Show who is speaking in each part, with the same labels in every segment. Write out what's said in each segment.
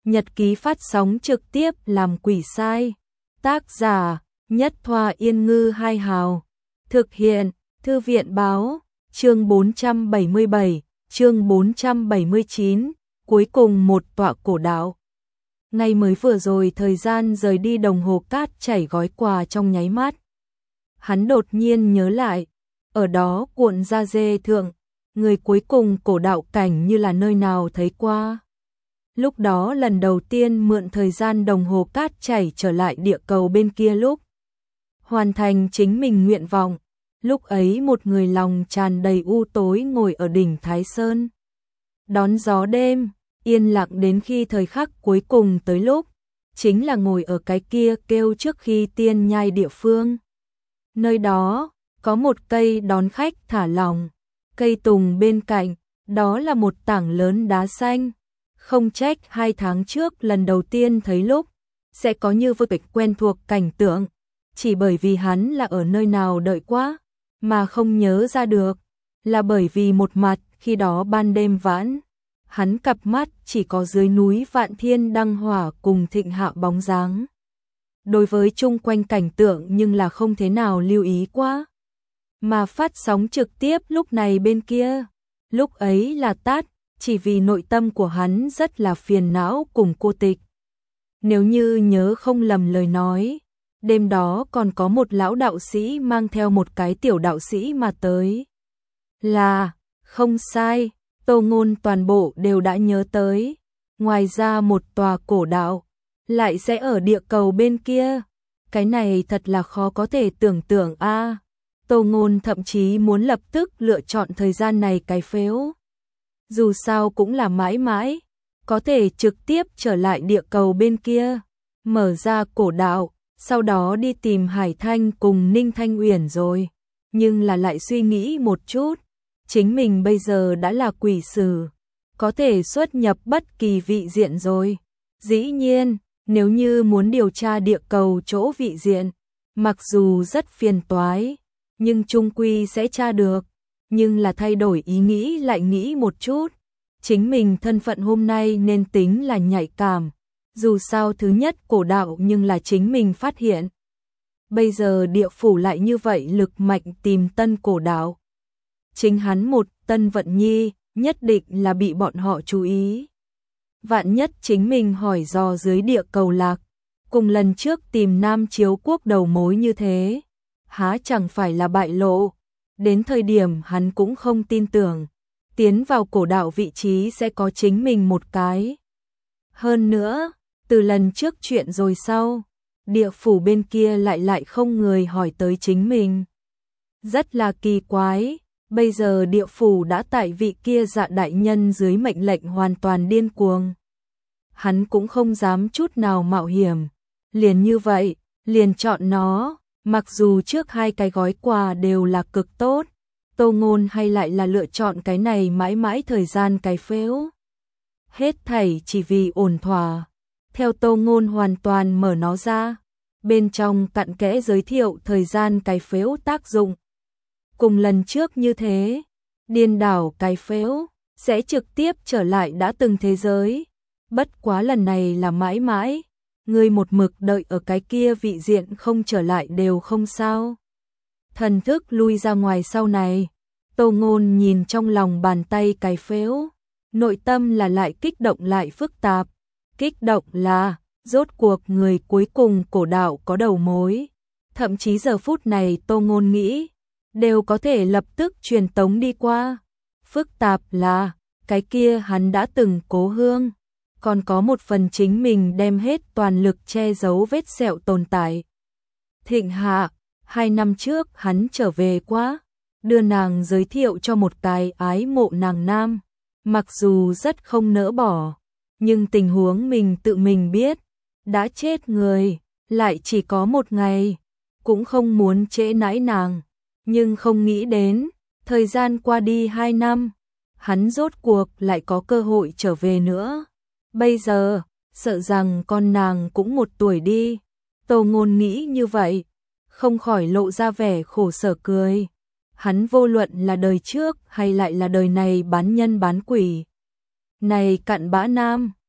Speaker 1: Nhật ký phát sóng trực tiếp làm quỷ sai. Tác giả: Nhất Thoa Yên Ngư Hai Hào. Thực hiện: Thư viện báo. Chương 477, chương 479, cuối cùng một tọa cổ đạo. Ngày mới vừa rồi thời gian rời đi đồng hồ cát chảy gói quà trong nháy mắt. Hắn đột nhiên nhớ lại, ở đó cuộn da dê thượng, người cuối cùng cổ đạo cảnh như là nơi nào thấy qua. Lúc đó lần đầu tiên mượn thời gian đồng hồ cát chảy trở lại địa cầu bên kia lúc hoàn thành chính mình nguyện vọng. Lúc ấy một người lòng tràn đầy u tối ngồi ở đỉnh Thái Sơn. Đón gió đêm, yên lặng đến khi thời khắc cuối cùng tới lúc, chính là ngồi ở cái kia kêu trước khi tiên nhai địa phương. Nơi đó, có một cây đón khách thả lỏng, cây tùng bên cạnh, đó là một tảng lớn đá xanh. Không trách 2 tháng trước lần đầu tiên thấy lúc, sẽ có như vậy quen thuộc cảnh tượng, chỉ bởi vì hắn là ở nơi nào đợi quá, mà không nhớ ra được, là bởi vì một mặt khi đó ban đêm vãn, hắn cặp mắt chỉ có dưới núi Vạn Thiên Đăng Hỏa cùng Thịnh Hạ bóng dáng. Đối với chung quanh cảnh tượng nhưng là không thế nào lưu ý quá. Mà phát sóng trực tiếp lúc này bên kia, lúc ấy là tắt, chỉ vì nội tâm của hắn rất là phiền não cùng cô tịch. Nếu như nhớ không lầm lời nói, đêm đó còn có một lão đạo sĩ mang theo một cái tiểu đạo sĩ mà tới. Là, không sai, Tô Ngôn toàn bộ đều đã nhớ tới. Ngoài ra một tòa cổ đạo, lại sẽ ở địa cầu bên kia. Cái này thật là khó có thể tưởng tượng a. Tô Ngôn thậm chí muốn lập tức lựa chọn thời gian này cái phếu. Dù sao cũng là mãi mãi, có thể trực tiếp trở lại địa cầu bên kia, mở ra cổ đạo, sau đó đi tìm Hải Thanh cùng Ninh Thanh Uyển rồi. Nhưng là lại suy nghĩ một chút, chính mình bây giờ đã là quỷ sử, có thể xuất nhập bất kỳ vị diện rồi. Dĩ nhiên, nếu như muốn điều tra địa cầu chỗ vị diện, mặc dù rất phiền toái, nhưng chung quy sẽ tra được. Nhưng là thay đổi ý nghĩ lại nghĩ một chút, chính mình thân phận hôm nay nên tính là nhạy cảm, dù sao thứ nhất cổ đạo nhưng là chính mình phát hiện. Bây giờ địa phủ lại như vậy lực mạnh tìm tân cổ đạo. Chính hắn một Tân Vận Nhi nhất định là bị bọn họ chú ý. Vạn nhất chính mình hỏi dò dưới địa cầu lạc, cùng lần trước tìm Nam Chiếu Quốc đầu mối như thế, há chẳng phải là bại lộ. Đến thời điểm hắn cũng không tin tưởng, tiến vào cổ đạo vị trí sẽ có chính mình một cái. Hơn nữa, từ lần trước chuyện rồi sau, địa phủ bên kia lại không người hỏi tới chính mình. Rất là kỳ quái, bây giờ địa phủ đã tại vị kia Dạ đại nhân dưới mệnh lệnh hoàn toàn điên cuồng. Hắn cũng không dám chút nào mạo hiểm, liền như vậy, liền chọn nó. Mặc dù trước 2 cái gói quà đều là cực tốt, Tô Ngôn hay lại là lựa chọn cái này mãi mãi thời gian cái phếu. Hết thảy chỉ vì ổn thỏa. Theo Tô Ngôn hoàn toàn mở nó ra, bên trong cặn kẽ giới thiệu thời gian cái phếu tác dụng. Cùng lần trước như thế, điên đảo cái phếu sẽ trực tiếp trở lại đã từng thế giới. Bất quá lần này là mãi mãi. Ngươi một mực đợi ở cái kia vị diện không trở lại đều không sao. Thần thức lui ra ngoài sau này, Tô Ngôn nhìn trong lòng bàn tay cái phếu, nội tâm là lại kích động lại phức tạp. Kích động là, rốt cuộc người cuối cùng cổ đạo có đầu mối. Thậm chí giờ phút này Tô Ngôn nghĩ, đều có thể lập tức truyền tống đi qua. Phức tạp là, cái kia hắn đã từng cố hương. Còn có một phần chính mình đem hết toàn lực che giấu vết sẹo tồn tại. Thịnh Hạ, 2 năm trước hắn trở về quá, đưa nàng giới thiệu cho một cái ái mộ nàng nam. Mặc dù rất không nỡ bỏ, nhưng tình huống mình tự mình biết, đã chết người, lại chỉ có 1 ngày, cũng không muốn trễ nãi nàng. Nhưng không nghĩ đến, thời gian qua đi 2 năm, hắn rốt cuộc lại có cơ hội trở về nữa. Bây giờ, sợ rằng con nàng cũng 1 tuổi đi. Tô Ngôn nghĩ như vậy, không khỏi lộ ra vẻ khổ sở cười. Hắn vô luận là đời trước hay lại là đời này bán nhân bán quỷ. Này cặn bã nam,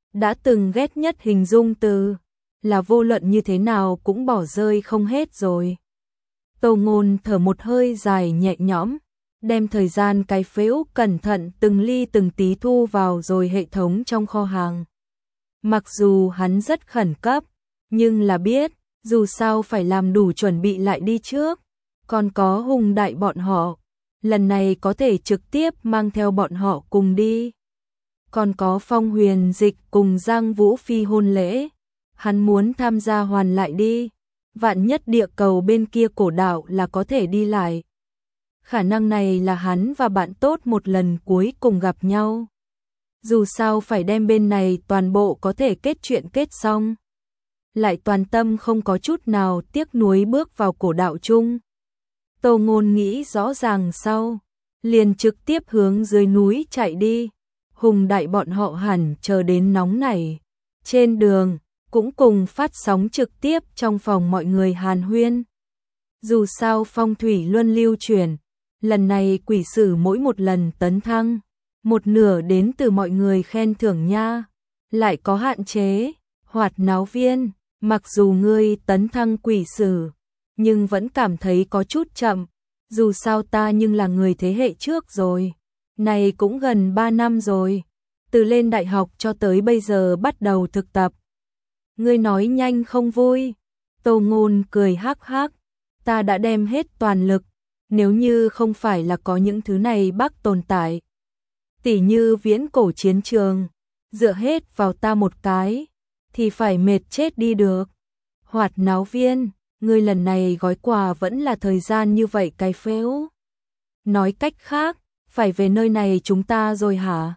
Speaker 1: đã từng ghét nhất hình dung từ là vô luận như thế nào cũng bỏ rơi không hết rồi. Tô Ngôn thở một hơi dài nhẹ nhõm, đem thời gian cái phễu cẩn thận từng ly từng tí thu vào rồi hệ thống trong kho hàng. Mặc dù hắn rất khẩn cấp, nhưng là biết, dù sao phải làm đủ chuẩn bị lại đi trước. Còn có Hùng Đại bọn họ, lần này có thể trực tiếp mang theo bọn họ cùng đi. Còn có Phong Huyền Dịch cùng Giang Vũ Phi hôn lễ, hắn muốn tham gia hoàn lại đi. Vạn nhất địa cầu bên kia cổ đạo là có thể đi lại. Khả năng này là hắn và bạn tốt một lần cuối cùng gặp nhau. Dù sao phải đem bên này toàn bộ có thể kết chuyện kết xong. Lại toàn tâm không có chút nào tiếc nuối bước vào cổ đạo chung. Tô Ngôn nghĩ rõ ràng sau, liền trực tiếp hướng dưới núi chạy đi. Hùng Đại bọn họ hẳn chờ đến nóng này. Trên đường, cũng cùng phát sóng trực tiếp trong phòng mọi người hàn huyên. Dù sao phong thủy luân lưu chuyển, lần này quỷ sử mỗi một lần tấn thăng, một nửa đến từ mọi người khen thưởng nha. Lại có hạn chế, Hoạt Náo Viên, mặc dù ngươi tấn thăng quỷ sử, nhưng vẫn cảm thấy có chút chậm. Dù sao ta nhưng là người thế hệ trước rồi. Này cũng gần 3 năm rồi. Từ lên đại học cho tới bây giờ bắt đầu thực tập. Ngươi nói nhanh không vui. Tô Ngôn cười hắc hắc. Ta đã đem hết toàn lực. Nếu như không phải là có những thứ này bác tồn tại. Tỉ như viễn cổ chiến trường. Dựa hết vào ta một cái. Thì phải mệt chết đi được. Hoạt Náo Viên. Ngươi lần này gói quà vẫn là thời gian như vậy cái phễu. Nói cách khác, phải về nơi này chúng ta rồi hả?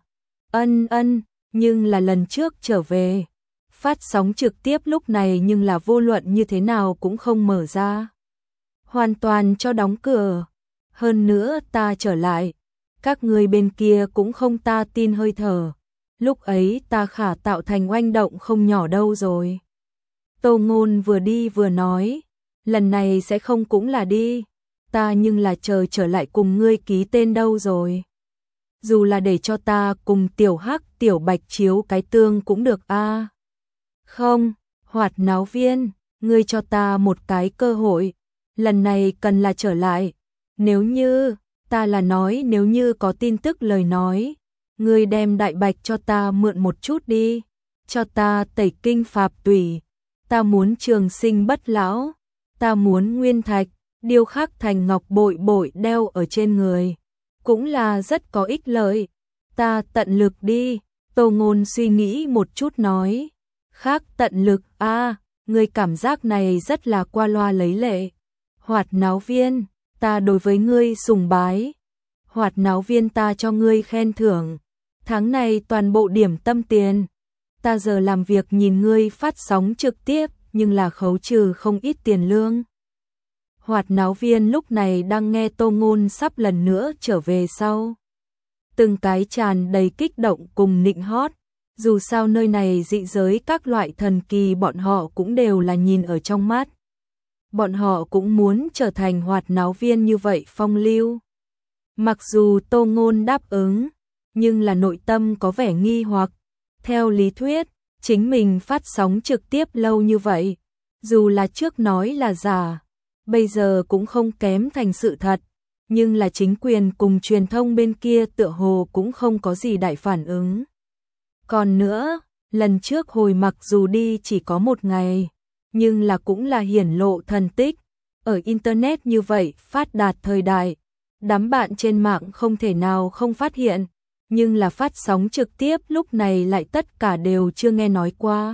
Speaker 1: Ân, nhưng là lần trước trở về. Phát sóng trực tiếp lúc này nhưng là vô luận như thế nào cũng không mở ra. Hoàn toàn cho đóng cửa. Hơn nữa ta trở lại. Các người bên kia cũng không ta tin hơi thở. Lúc ấy ta khả tạo thành oanh động không nhỏ đâu rồi. Tô Ngôn vừa đi vừa nói. Lần này sẽ không cũng là đi. Ta nhưng là chờ trở lại cùng ngươi ký tên đâu rồi. Dù là để cho ta cùng tiểu hắc tiểu bạch chiếu cái tương cũng được a. Không, Hoạt Náo Viên, ngươi cho ta một cái cơ hội. Lần này cần là trở lại. Nếu như, ta là nói nếu như có tin tức lời nói. Ngươi đem đại bạch cho ta mượn một chút đi. Cho ta tẩy kinh phạt tủy. Ta muốn trường sinh bất lão. Ta muốn nguyên thạch, điêu khắc thành ngọc bội bội đeo ở trên người. Cũng là rất có ích lợi. Ta tận lực đi. Tô Ngôn suy nghĩ một chút nói. Khác tận lực ngươi cảm giác này rất là qua loa lấy lệ. Hoạt Náo Viên, ta đối với ngươi sùng bái. Hoạt Náo Viên ta cho ngươi khen thưởng. Tháng này toàn bộ điểm tâm tiền. Ta giờ làm việc nhìn ngươi phát sóng trực tiếp. Nhưng là khấu trừ không ít tiền lương. Hoạt Náo Viên lúc này đang nghe Tô Ngôn sắp lần nữa trở về sau. Từng cái tràn đầy kích động cùng nịnh hót. Dù sao nơi này dị giới các loại thần kỳ bọn họ cũng đều là nhìn ở trong mắt. Bọn họ cũng muốn trở thành Hoạt Náo Viên như vậy phong lưu. Mặc dù Tô Ngôn đáp ứng, nhưng là nội tâm có vẻ nghi hoặc. Theo lý thuyết, chính mình phát sóng trực tiếp lâu như vậy, dù là trước nói là giả, bây giờ cũng không kém thành sự thật, nhưng là chính quyền cùng truyền thông bên kia tựa hồ cũng không có gì đại phản ứng. Còn nữa, lần trước hồi mặc dù đi chỉ có 1 ngày, nhưng là cũng là hiển lộ thần tích, ở Internet như vậy phát đạt thời đại, đám bạn trên mạng không thể nào không phát hiện. Nhưng là phát sóng trực tiếp lúc này lại tất cả đều chưa nghe nói qua.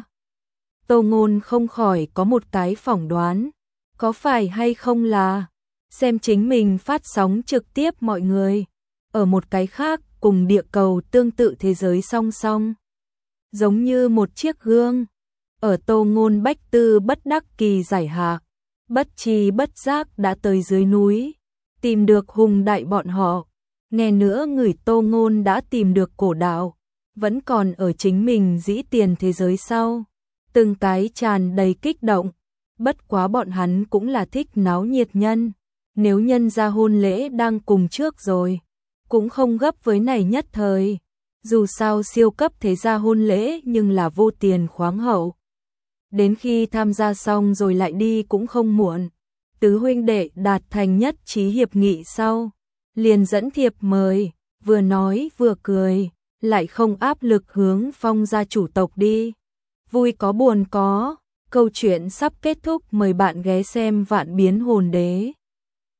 Speaker 1: Tô Ngôn không khỏi có một cái phỏng đoán. Có phải hay không là xem chính mình phát sóng trực tiếp mọi người. Ở một cái khác cùng địa cầu tương tự thế giới song song. Giống như một chiếc gương. Ở Tô Ngôn bách tư bất đắc kỳ giải hạ. Bất tri bất giác đã tới dưới núi. Tìm được Hùng Đại bọn họ. Nghe nữa người Tô Ngôn đã tìm được cổ đạo, vẫn còn ở chính mình dĩ tiền thế giới sau. Từng cái tràn đầy kích động, bất quá bọn hắn cũng là thích náo nhiệt nhân. Nếu nhân ra hôn lễ đang cùng trước rồi, cũng không gấp với này nhất thời. Dù sao siêu cấp thế gia hôn lễ nhưng là vô tiền khoáng hậu. Đến khi tham gia xong rồi lại đi cũng không muộn. Tứ huynh đệ đạt thành nhất trí hiệp nghị sau, liền dẫn thiệp mời, vừa nói vừa cười, lại không áp lực hướng Phong gia chủ tộc đi. Vui có buồn có, câu chuyện sắp kết thúc, mời bạn ghé xem Vạn Biến Hồn Đế.